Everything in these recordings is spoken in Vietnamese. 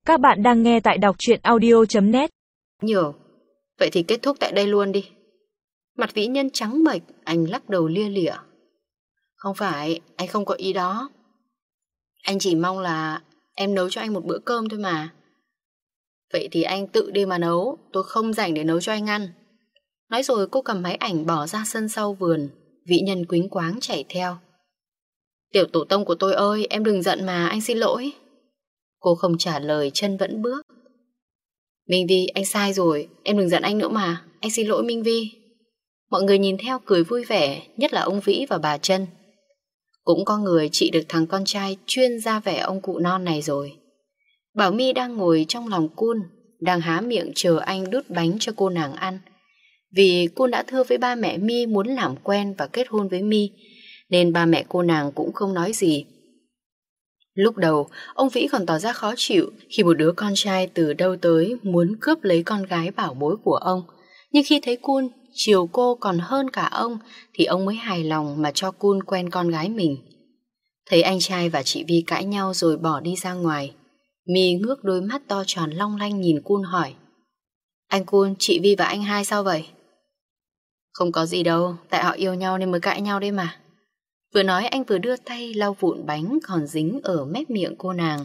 Các bạn đang nghe tại đọc truyện audio.net. Nhiều. Vậy thì kết thúc tại đây luôn đi. Mặt Vĩ Nhân trắng bệch, anh lắc đầu lia lịa. Không phải, anh không có ý đó. Anh chỉ mong là em nấu cho anh một bữa cơm thôi mà. Vậy thì anh tự đi mà nấu, tôi không rảnh để nấu cho anh ăn. Nói rồi cô cầm máy ảnh bỏ ra sân sau vườn. Vĩ Nhân quýnh quáng chạy theo. Tiểu tổ tông của tôi ơi, em đừng giận mà, anh xin lỗi. Cô không trả lời, chân vẫn bước. Minh Vi, anh sai rồi, em đừng giận anh nữa mà, anh xin lỗi Minh Vi. Mọi người nhìn theo cười vui vẻ, nhất là ông Vĩ và bà Trân. Cũng có người trị được thằng con trai chuyên ra vẻ ông cụ non này rồi. Bảo My đang ngồi trong lòng Cun, đang há miệng chờ anh đút bánh cho cô nàng ăn. Vì Cun đã thưa với ba mẹ My muốn làm quen và kết hôn với My, nên ba mẹ cô nàng cũng không nói gì. Lúc đầu, ông Vĩ còn tỏ ra khó chịu khi một đứa con trai từ đâu tới muốn cướp lấy con gái bảo bối của ông. Nhưng khi thấy Cun chiều cô còn hơn cả ông thì ông mới hài lòng mà cho Cun quen con gái mình. Thấy anh trai và chị Vi cãi nhau rồi bỏ đi ra ngoài, My ngước đôi mắt to tròn long lanh nhìn Cun hỏi: Anh Cun, chị Vi và anh hai sao vậy? Không có gì đâu, tại họ yêu nhau nên mới cãi nhau đấy mà. Vừa nói anh vừa đưa tay lau vụn bánh còn dính ở mép miệng cô nàng.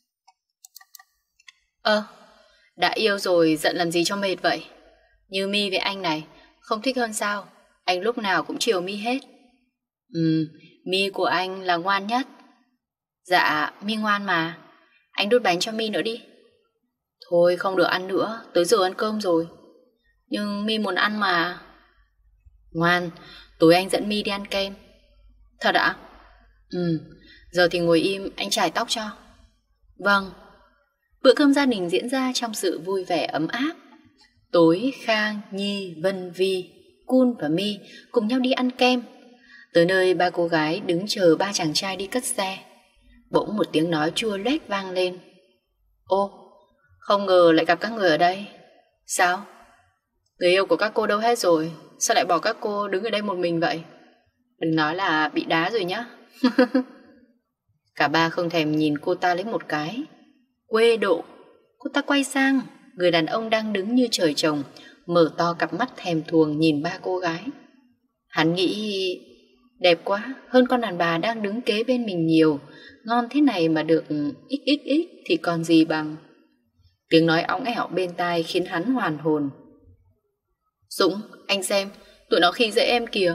Đã yêu rồi giận làm gì cho mệt vậy? Như My với anh này, không thích hơn sao? Anh lúc nào cũng chiều My hết. My của anh là ngoan nhất. Dạ, My ngoan mà. Anh đút bánh cho My nữa đi. Thôi không được ăn nữa, tới giờ ăn cơm rồi. Nhưng My muốn ăn mà. Ngoan, tối anh dẫn My đi ăn kem. Thật ạ? Giờ thì ngồi im, anh chải tóc cho. Vâng. Bữa cơm gia đình diễn ra trong sự vui vẻ ấm áp. Tối Khang, Nhi, Vân Vi, Cun và My cùng nhau đi ăn kem. Tới nơi ba cô gái đứng chờ ba chàng trai đi cất xe. Bỗng một tiếng nói chua loét vang lên. Ô, không ngờ lại gặp các người ở đây. Sao? Người yêu của các cô đâu hết rồi? Sao lại bỏ các cô đứng ở đây một mình vậy? Đừng nói là bị đá rồi nhá. Cả ba không thèm nhìn cô ta lấy một cái. Quê độ. Cô ta quay sang, người đàn ông đang đứng như trời trồng, mở to cặp mắt thèm thuồng nhìn ba cô gái. Hắn nghĩ đẹp quá, hơn con đàn bà đang đứng kế bên mình nhiều. Ngon thế này mà được xxx thì còn gì bằng. Tiếng nói óng ẻo bên tai khiến hắn hoàn hồn. Dũng, anh xem, tụi nó khi dễ em kìa.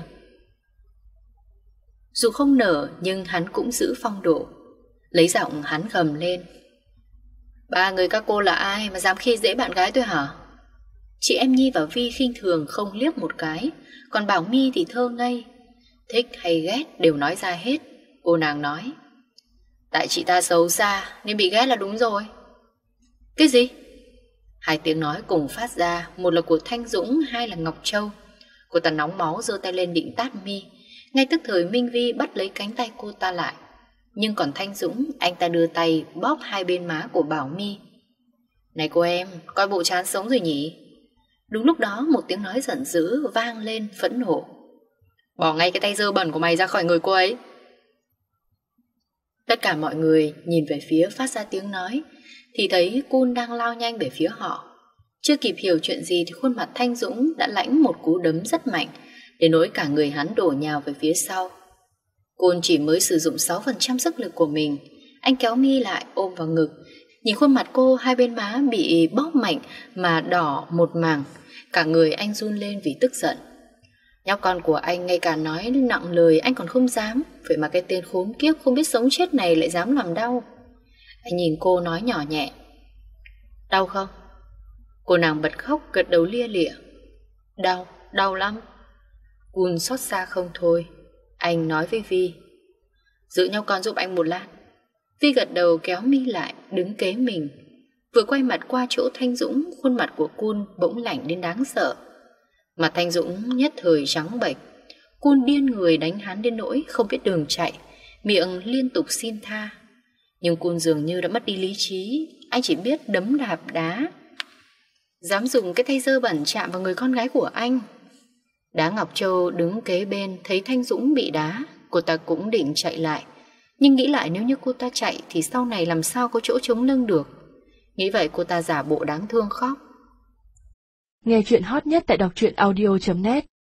Dù không nở nhưng hắn cũng giữ phong độ. Lấy giọng hắn gầm lên. Ba người các cô là ai mà dám khi dễ bạn gái tôi hả? Chị em Nhi và Vi khinh thường không liếc một cái. Còn Bảo My thì thơ ngây. Thích hay ghét đều nói ra hết. Cô nàng nói: Tại chị ta xấu xa nên bị ghét là đúng rồi. Cái gì? Hai tiếng nói cùng phát ra. Một là của Thanh Dũng, hai là Ngọc Châu. Cô ta nóng máu giơ tay lên định tát My. Ngay tức thời Minh Vi bắt lấy cánh tay cô ta lại. Nhưng còn Thanh Dũng, anh ta đưa tay bóp hai bên má của Bảo My. Này cô em, coi bộ chán sống rồi nhỉ? Đúng lúc đó một tiếng nói giận dữ vang lên phẫn nộ. Bỏ ngay cái tay dơ bẩn của mày ra khỏi người cô ấy. Tất cả mọi người nhìn về phía phát ra tiếng nói thì thấy Cun đang lao nhanh về phía họ. Chưa kịp hiểu chuyện gì thì khuôn mặt Thanh Dũng đã lãnh một cú đấm rất mạnh, đến nỗi cả người hắn đổ nhào về phía sau. Cun chỉ mới sử dụng 6% sức lực của mình. Anh kéo My lại ôm vào ngực. Nhìn khuôn mặt cô hai bên má bị bóp mạnh mà đỏ một mảng. Cả người anh run lên vì tức giận. Nhóc con của anh ngay cả nói nặng lời anh còn không dám. Vậy mà cái tên khốn kiếp không biết sống chết này lại dám làm đau. Anh nhìn cô nói nhỏ nhẹ. Đau không? Cô nàng bật khóc gật đầu lia lịa. Đau, đau lắm. Cun xót xa không thôi. Anh nói với Vi. Giữ nhau con giúp anh một lát. Vi gật đầu kéo My lại đứng kế mình. Vừa quay mặt qua chỗ Thanh Dũng, khuôn mặt của Cun bỗng lạnh đến đáng sợ. Mặt Thanh Dũng nhất thời trắng bệch. Cun điên người đánh hắn đến nỗi không biết đường chạy, miệng liên tục xin tha. Nhưng Cun dường như đã mất đi lý trí. Anh chỉ biết đấm đạp đá. Dám dùng cái tay dơ bẩn chạm vào người con gái của anh. Đá Ngọc Châu đứng kế bên thấy Thanh Dũng bị đá. Cô ta cũng định chạy lại, nhưng nghĩ lại nếu như cô ta chạy thì sau này làm sao có chỗ chống lưng được. Nghĩ vậy cô ta giả bộ đáng thương khóc. Nghe chuyện hot nhất tại đọc truyện audio.net